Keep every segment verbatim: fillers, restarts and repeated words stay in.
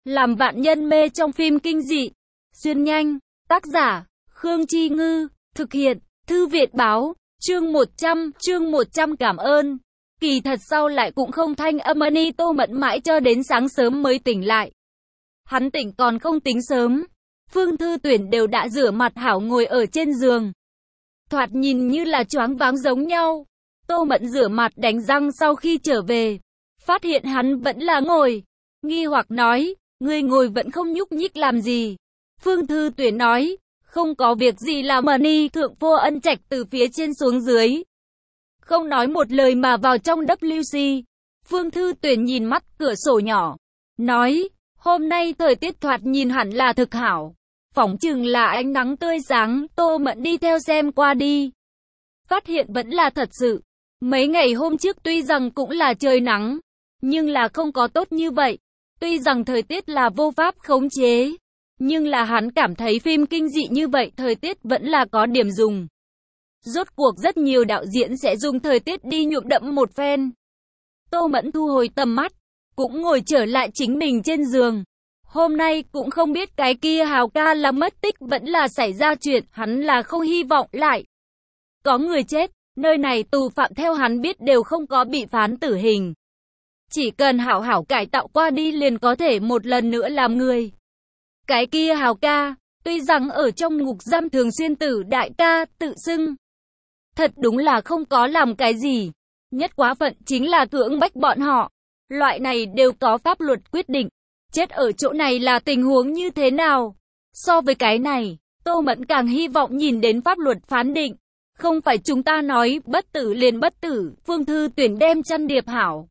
Làm vạn nhân mê trong phim kinh dị. Xuyên nhanh. Tác giả, Khương Chi Ngư. Thực hiện, Thư Viện Báo. Chương một trăm, chương một trăm cảm ơn. Kỳ thật sau lại cũng không thanh âm Ani Tô Mẫn mãi cho đến sáng sớm mới tỉnh lại. Hắn tỉnh còn không tính sớm. Phương Thư Tuyển đều đã rửa mặt hảo ngồi ở trên giường. Thoạt nhìn như là choáng váng giống nhau. Tô Mẫn rửa mặt đánh răng sau khi trở về. Phát hiện hắn vẫn là ngồi. Nghi hoặc nói, ngươi ngồi vẫn không nhúc nhích làm gì. Phương Thư Tuyển nói, không có việc gì làm. Ani Thượng Phô Ân Trạch từ phía trên xuống dưới. Không nói một lời mà vào trong W C. Phương Thư Tuyển nhìn mắt cửa sổ nhỏ. Nói, hôm nay thời tiết thoạt nhìn hẳn là thực hảo. Phỏng chừng là ánh nắng tươi sáng. Tô Mẫn đi theo xem qua đi. Phát hiện vẫn là thật sự. Mấy ngày hôm trước tuy rằng cũng là trời nắng, nhưng là không có tốt như vậy. Tuy rằng thời tiết là vô pháp khống chế, nhưng là hắn cảm thấy phim kinh dị như vậy thời tiết vẫn là có điểm dùng. Rốt cuộc rất nhiều đạo diễn sẽ dùng thời tiết đi nhuộm đẫm một phen. Tô Mẫn thu hồi tầm mắt, cũng ngồi trở lại chính mình trên giường. Hôm nay cũng không biết cái kia Hào ca là mất tích vẫn là xảy ra chuyện, hắn là không hy vọng lại có người chết. Nơi này tù phạm theo hắn biết đều không có bị phán tử hình. Chỉ cần hảo hảo cải tạo qua đi liền có thể một lần nữa làm người. Cái kia Hào ca, tuy rằng ở trong ngục giam thường xuyên tử đại ca tự xưng. Thật đúng là không có làm cái gì. Nhất quá phận chính là cưỡng bách bọn họ. Loại này đều có pháp luật quyết định. Chết ở chỗ này là tình huống như thế nào? So với cái này, Tô Mẫn càng hy vọng nhìn đến pháp luật phán định. Không phải chúng ta nói bất tử liền bất tử. Phương Thư Tuyển đem chăn điệp hảo.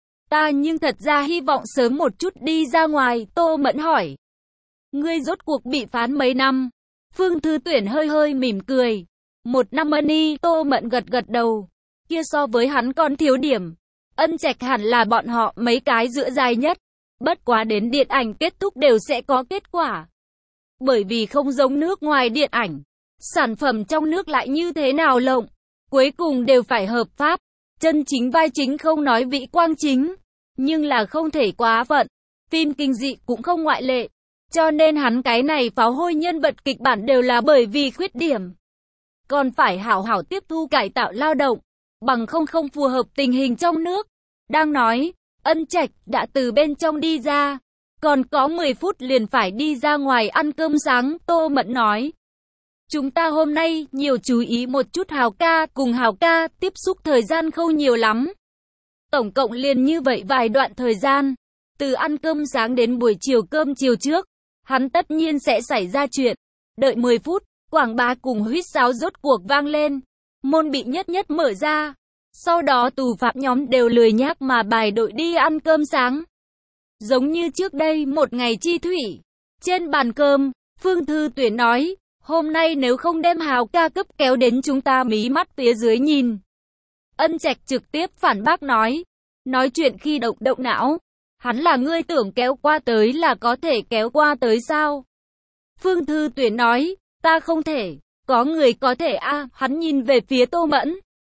Ta nhưng thật ra hy vọng sớm một chút đi ra ngoài. Tô Mẫn hỏi. Ngươi rốt cuộc bị phán mấy năm? Phương Thư Tuyển hơi hơi mỉm cười. Một năm. Ani. Tô Mẫn gật gật đầu. Kia so với hắn còn thiếu điểm. Ân Trạch hẳn là bọn họ mấy cái giữa dài nhất. Bất quá đến điện ảnh kết thúc đều sẽ có kết quả. Bởi vì không giống nước ngoài điện ảnh. Sản phẩm trong nước lại như thế nào lộng, cuối cùng đều phải hợp pháp. Chân chính vai chính không nói vị quang chính, nhưng là không thể quá phận. Phim kinh dị cũng không ngoại lệ. Cho nên hắn cái này pháo hôi nhân vật kịch bản đều là bởi vì khuyết điểm. Còn phải hảo hảo tiếp thu cải tạo lao động, bằng không không phù hợp tình hình trong nước. Đang nói, Ân Trạch đã từ bên trong đi ra. Còn có mười phút liền phải đi ra ngoài ăn cơm sáng. Tô Mẫn nói. Chúng ta hôm nay nhiều chú ý một chút Hào ca cùng Hào ca tiếp xúc thời gian không nhiều lắm. Tổng cộng liền như vậy vài đoạn thời gian. Từ ăn cơm sáng đến buổi chiều cơm chiều trước. Hắn tất nhiên sẽ xảy ra chuyện. Đợi mười phút, quảng bá cùng huýt sáo rốt cuộc vang lên. Môn bị nhất nhất mở ra. Sau đó tù phạm nhóm đều lười nhác mà bài đội đi ăn cơm sáng. Giống như trước đây một ngày chi thủy. Trên bàn cơm, Phương Thư Tuyển nói. Hôm nay nếu không đem Hào ca cấp kéo đến chúng ta mí mắt phía dưới nhìn. Ân Trạch trực tiếp phản bác nói. Nói chuyện khi động động não. Hắn là ngươi tưởng kéo qua tới là có thể kéo qua tới sao? Phương Thư Tuyển nói. Ta không thể. Có người có thể a. À, hắn nhìn về phía Tô Mẫn.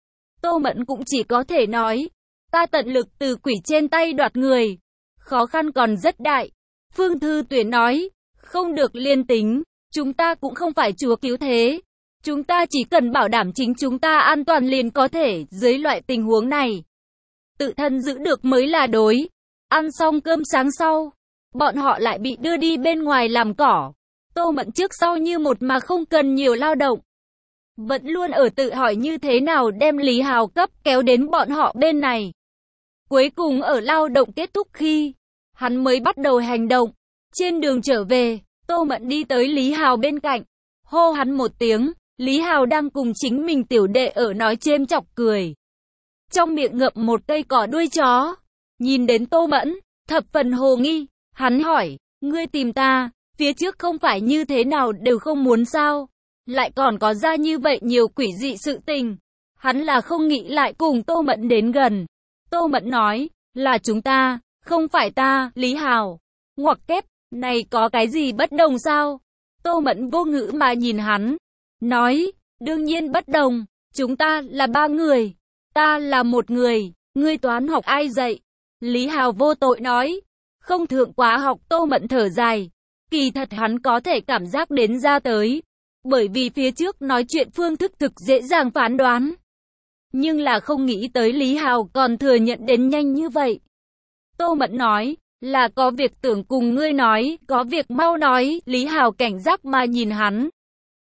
Tô Mẫn cũng chỉ có thể nói. Ta tận lực từ quỷ trên tay đoạt người. Khó khăn còn rất đại. Phương Thư Tuyển nói. Không được liên tính. Chúng ta cũng không phải chúa cứu thế. Chúng ta chỉ cần bảo đảm chính chúng ta an toàn liền có thể. Dưới loại tình huống này, tự thân giữ được mới là đối. Ăn xong cơm sáng sau, bọn họ lại bị đưa đi bên ngoài làm cỏ. Tô Mẫn trước sau như một mà không cần nhiều lao động. Vẫn luôn ở tự hỏi như thế nào đem Lý Hào cấp kéo đến bọn họ bên này. Cuối cùng ở lao động kết thúc khi, hắn mới bắt đầu hành động. Trên đường trở về, Tô Mẫn đi tới Lý Hào bên cạnh, hô hắn một tiếng. Lý Hào đang cùng chính mình tiểu đệ ở nói chêm chọc cười. Trong miệng ngậm một cây cỏ đuôi chó. Nhìn đến Tô Mẫn, thập phần hồ nghi. Hắn hỏi, ngươi tìm ta, phía trước không phải như thế nào đều không muốn sao? Lại còn có ra như vậy nhiều quỷ dị sự tình. Hắn là không nghĩ lại cùng Tô Mẫn đến gần. Tô Mẫn nói, là chúng ta, không phải ta. Lý Hào, ngoặc kép. Này có cái gì bất đồng sao? Tô Mẫn vô ngữ mà nhìn hắn. Nói, đương nhiên bất đồng. Chúng ta là ba người. Ta là một người. Ngươi toán học ai dạy? Lý Hào vô tội nói. Không thượng quá học, Tô Mẫn thở dài. Kỳ thật hắn có thể cảm giác đến ra tới. Bởi vì phía trước nói chuyện phương thức thực dễ dàng phán đoán. Nhưng là không nghĩ tới Lý Hào còn thừa nhận đến nhanh như vậy. Tô Mẫn nói, là có việc tưởng cùng ngươi nói, có việc mau nói. Lý Hào cảnh giác mà nhìn hắn.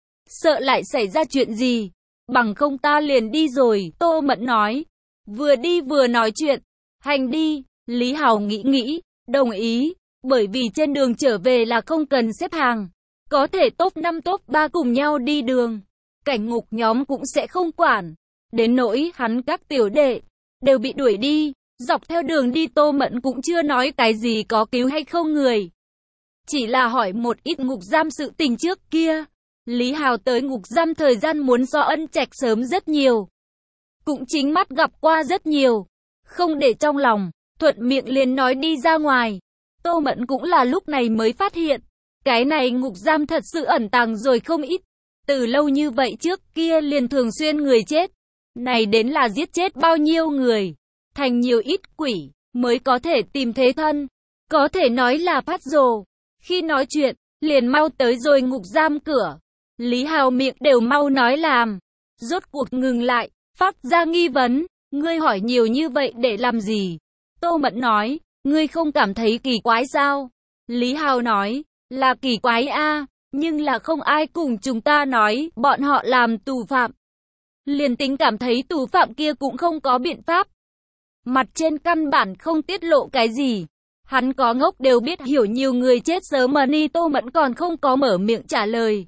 Sợ lại xảy ra chuyện gì, bằng không ta liền đi rồi. Tô Mẫn nói, vừa đi vừa nói chuyện, hành đi. Lý Hào nghĩ nghĩ, đồng ý, bởi vì trên đường trở về là không cần xếp hàng. Có thể top năm top ba cùng nhau đi đường. Cảnh ngục nhóm cũng sẽ không quản. Đến nỗi hắn các tiểu đệ đều bị đuổi đi. Dọc theo đường đi Tô Mẫn cũng chưa nói cái gì có cứu hay không người. Chỉ là hỏi một ít ngục giam sự tình trước kia. Lý Hào tới ngục giam thời gian muốn so Ân Trạch sớm rất nhiều. Cũng chính mắt gặp qua rất nhiều. Không để trong lòng, thuận miệng liền nói đi ra ngoài. Tô Mẫn cũng là lúc này mới phát hiện. Cái này ngục giam thật sự ẩn tàng rồi không ít. Từ lâu như vậy trước kia liền thường xuyên người chết. Này đến là giết chết bao nhiêu người. Thành nhiều ít quỷ mới có thể tìm thế thân. Có thể nói là phát rồ. Khi nói chuyện, liền mau tới rồi ngục giam cửa. Lý Hào miệng đều mau nói làm. Rốt cuộc ngừng lại, phát ra nghi vấn. Ngươi hỏi nhiều như vậy để làm gì? Tô Mẫn nói, ngươi không cảm thấy kỳ quái sao? Lý Hào nói, là kỳ quái a, nhưng là không ai cùng chúng ta nói, bọn họ làm tù phạm. Liền tính cảm thấy tù phạm kia cũng không có biện pháp. Mặt trên căn bản không tiết lộ cái gì. Hắn có ngốc đều biết hiểu nhiều người chết sớm mà ni. Tô Mẫn còn không có mở miệng trả lời.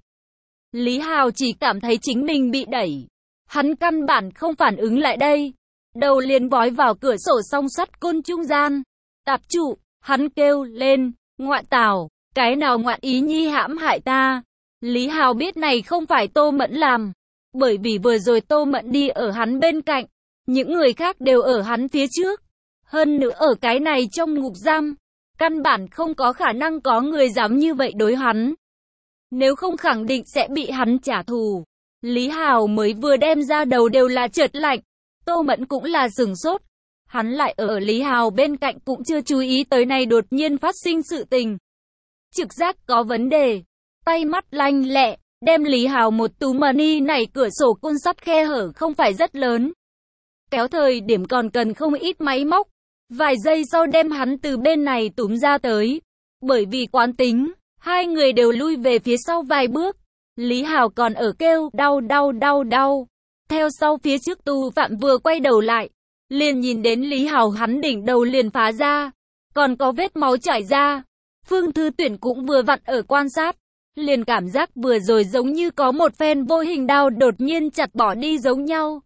Lý Hào chỉ cảm thấy chính mình bị đẩy. Hắn căn bản không phản ứng lại đây. Đầu liền vói vào cửa sổ song sắt côn trung gian. Tạp trụ, hắn kêu lên, ngoại tảo, cái nào ngoạn ý nhi hãm hại ta. Lý Hào biết này không phải Tô Mẫn làm. Bởi vì vừa rồi Tô Mẫn đi ở hắn bên cạnh. Những người khác đều ở hắn phía trước. Hơn nữa ở cái này trong ngục giam. Căn bản không có khả năng có người dám như vậy đối hắn. Nếu không khẳng định sẽ bị hắn trả thù. Lý Hào mới vừa đem ra đầu đều là chợt lạnh. Tô Mẫn cũng là sửng sốt. Hắn lại ở Lý Hào bên cạnh cũng chưa chú ý tới này đột nhiên phát sinh sự tình. Trực giác có vấn đề. Tay mắt lanh lẹ, đem Lý Hào một tú mà ni này cửa sổ côn sắt khe hở không phải rất lớn. Kéo thời điểm còn cần không ít máy móc. Vài giây sau đem hắn từ bên này túm ra tới. Bởi vì quán tính, hai người đều lui về phía sau vài bước. Lý Hào còn ở kêu đau đau đau đau. Theo sau phía trước tù phạm vừa quay đầu lại. Liền nhìn đến Lý Hào hắn đỉnh đầu liền phá ra. Còn có vết máu chảy ra. Phương Thư Tuyển cũng vừa vặn ở quan sát. Liền cảm giác vừa rồi giống như có một phen vô hình đao đột nhiên chặt bỏ đi giống nhau.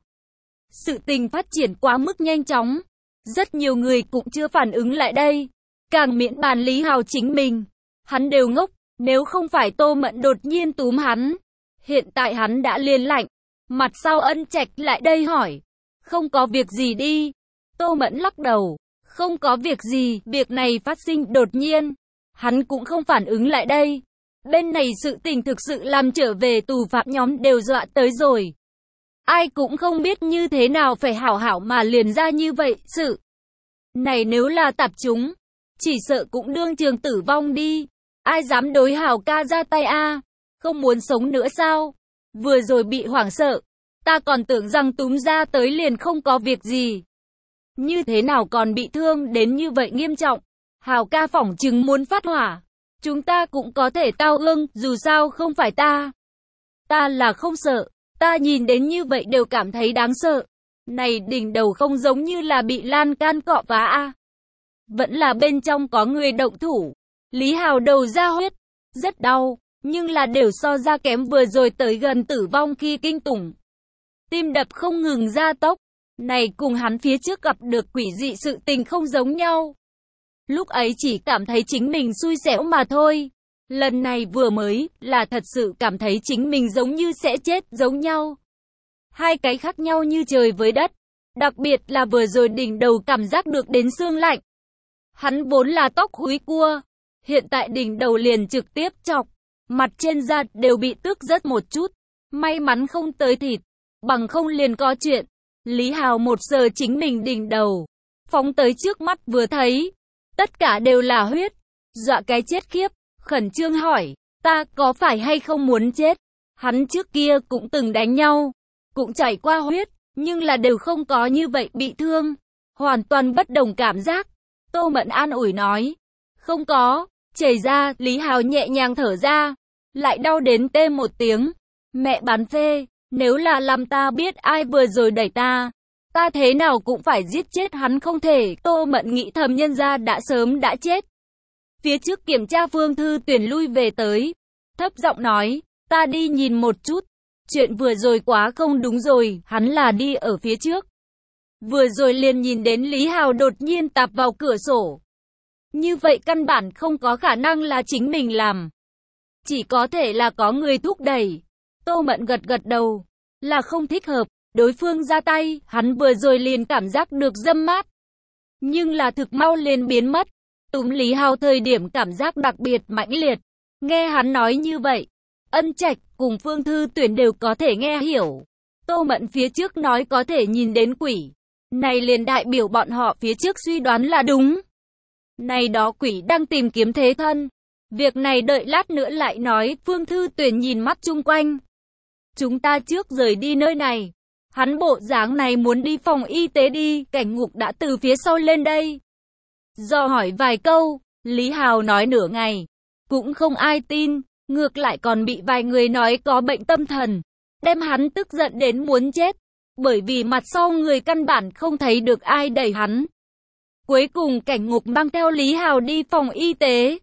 Sự tình phát triển quá mức nhanh chóng. Rất nhiều người cũng chưa phản ứng lại đây. Càng miễn bàn Lý Hào chính mình. Hắn đều ngốc, nếu không phải Tô Mẫn đột nhiên túm hắn. Hiện tại hắn đã liền lạnh. Mặt sau Ân Trạch lại đây hỏi. Không có việc gì đi. Tô Mẫn lắc đầu. Không có việc gì, việc này phát sinh đột nhiên. Hắn cũng không phản ứng lại đây. Bên này sự tình thực sự làm trở về tù phạm nhóm đều dọa tới rồi. Ai cũng không biết như thế nào phải hảo hảo mà liền ra như vậy, sự. Này nếu là tạp chúng, chỉ sợ cũng đương trường tử vong đi. Ai dám đối Hào ca ra tay a? Không muốn sống nữa sao? Vừa rồi bị hoảng sợ, ta còn tưởng rằng túm ra tới liền không có việc gì. Như thế nào còn bị thương đến như vậy nghiêm trọng? Hào ca phỏng chừng muốn phát hỏa. Chúng ta cũng có thể tao ương, dù sao không phải ta. Ta là không sợ, ta nhìn đến như vậy đều cảm thấy đáng sợ. Này đỉnh đầu không giống như là bị lan can cọ phá a. Vẫn là bên trong có người động thủ. Lý Hào đầu ra huyết, rất đau, nhưng là đều so ra kém vừa rồi tới gần tử vong khi kinh tủng. Tim đập không ngừng gia tốc. Này cùng hắn phía trước gặp được quỷ dị sự tình không giống nhau. Lúc ấy chỉ cảm thấy chính mình xui xẻo mà thôi. Lần này vừa mới là thật sự cảm thấy chính mình giống như sẽ chết giống nhau. Hai cái khác nhau như trời với đất. Đặc biệt là vừa rồi đỉnh đầu cảm giác được đến xương lạnh. Hắn vốn là tóc húi cua. Hiện tại đỉnh đầu liền trực tiếp chọc. Mặt trên da đều bị tước rất một chút. May mắn không tới thịt. Bằng không liền có chuyện. Lý Hào một giờ chính mình đỉnh đầu. Phóng tới trước mắt vừa thấy. tất cả đều là huyết. Dọa cái chết khiếp, khẩn trương hỏi, ta có phải hay không muốn chết? Hắn trước kia cũng từng đánh nhau, cũng chảy qua huyết, nhưng là đều không có như vậy bị thương. Hoàn toàn bất đồng cảm giác. Tô Mẫn an ủi nói, không có, chảy ra, Lý Hào nhẹ nhàng thở ra, lại đau đến tê một tiếng. Mẹ bán phê, nếu là làm ta biết ai vừa rồi đẩy ta, ta thế nào cũng phải giết chết hắn không thể. Tô Mẫn nghĩ thầm nhân ra đã sớm đã chết. Phía trước kiểm tra Phương Thư Tuyển lui về tới, thấp giọng nói, ta đi nhìn một chút. Chuyện vừa rồi quá không đúng rồi, hắn là đi ở phía trước. Vừa rồi liền nhìn đến Lý Hào đột nhiên tạp vào cửa sổ. Như vậy căn bản không có khả năng là chính mình làm. Chỉ có thể là có người thúc đẩy. Tô Mẫn gật gật đầu, là không thích hợp. Đối phương ra tay, hắn vừa rồi liền cảm giác được dâm mát. Nhưng là thực mau liền biến mất. Túm Lý Hào thời điểm cảm giác đặc biệt mãnh liệt. Nghe hắn nói như vậy, Ân Trạch cùng Phương Thư Tuyển đều có thể nghe hiểu. Tô Mẫn phía trước nói có thể nhìn đến quỷ. Này liền đại biểu bọn họ phía trước suy đoán là đúng. Này đó quỷ đang tìm kiếm thế thân. Việc này đợi lát nữa lại nói. Phương Thư Tuyển nhìn mắt chung quanh. Chúng ta trước rời đi nơi này. Hắn bộ dáng này muốn đi phòng y tế đi. Cảnh Ngục đã từ phía sau lên đây. Do hỏi vài câu, Lý Hào nói nửa ngày. Cũng không ai tin. Ngược lại còn bị vài người nói có bệnh tâm thần. Đem hắn tức giận đến muốn chết. Bởi vì mặt sau người căn bản không thấy được ai đẩy hắn. Cuối cùng Cảnh Ngục mang theo Lý Hào đi phòng y tế.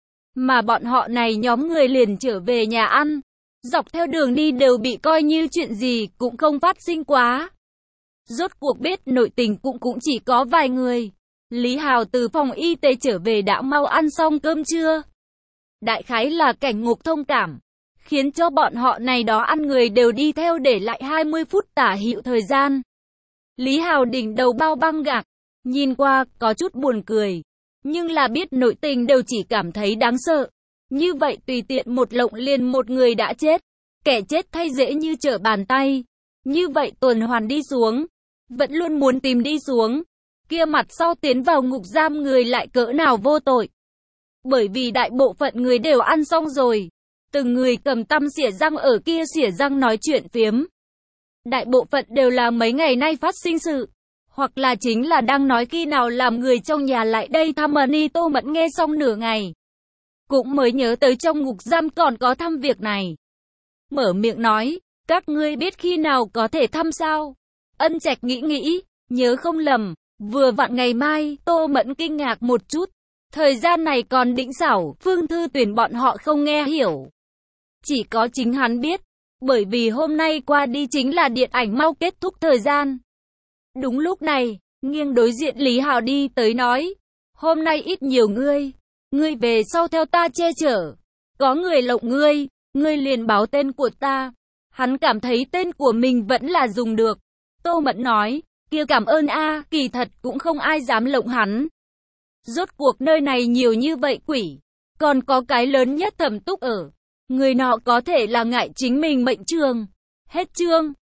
Mà bọn họ này nhóm người liền trở về nhà ăn. Dọc theo đường đi đều bị coi như chuyện gì cũng không phát sinh quá. Rốt cuộc biết nội tình cũng cũng chỉ có vài người. Lý Hào từ phòng y tế trở về đã mau ăn xong cơm trưa. Đại khái là Cảnh Ngục thông cảm, khiến cho bọn họ này đó ăn người đều đi theo để lại hai mươi phút tả hữu thời gian. Lý Hào đỉnh đầu bao băng gạc, nhìn qua có chút buồn cười, nhưng là biết nội tình đều chỉ cảm thấy đáng sợ. Như vậy tùy tiện một lộng liền một người đã chết, kẻ chết thay dễ như trở bàn tay. Như vậy tuần hoàn đi xuống, vẫn luôn muốn tìm đi xuống, kia mặt sau tiến vào ngục giam người lại cỡ nào vô tội. Bởi vì đại bộ phận người đều ăn xong rồi, từng người cầm tăm xỉa răng ở kia xỉa răng nói chuyện phiếm. Đại bộ phận đều là mấy ngày nay phát sinh sự, hoặc là chính là đang nói khi nào làm người trong nhà lại đây thăm Ân. Tô Mẫn nghe xong nửa ngày, cũng mới nhớ tới trong ngục giam còn có thăm việc này. Mở miệng nói, các ngươi biết khi nào có thể thăm sao? Ân Trạch nghĩ nghĩ, nhớ không lầm, vừa vặn ngày mai. Tô Mẫn kinh ngạc một chút. Thời gian này còn đỉnh xảo, Phương Thư Tuyển bọn họ không nghe hiểu. Chỉ có chính hắn biết, bởi vì hôm nay qua đi chính là điện ảnh mau kết thúc thời gian. Đúng lúc này, nghiêng đối diện Lý Hào đi tới nói, hôm nay ít nhiều ngươi, ngươi về sau theo ta che chở. Có người lộng ngươi, ngươi liền báo tên của ta. Hắn cảm thấy tên của mình vẫn là dùng được. Tô Mẫn nói, kia cảm ơn a, kỳ thật cũng không ai dám lộng hắn. Rốt cuộc nơi này nhiều như vậy quỷ, còn có cái lớn nhất Thẩm Túc ở. Người nọ có thể là ngại chính mình mệnh trường. Hết chương.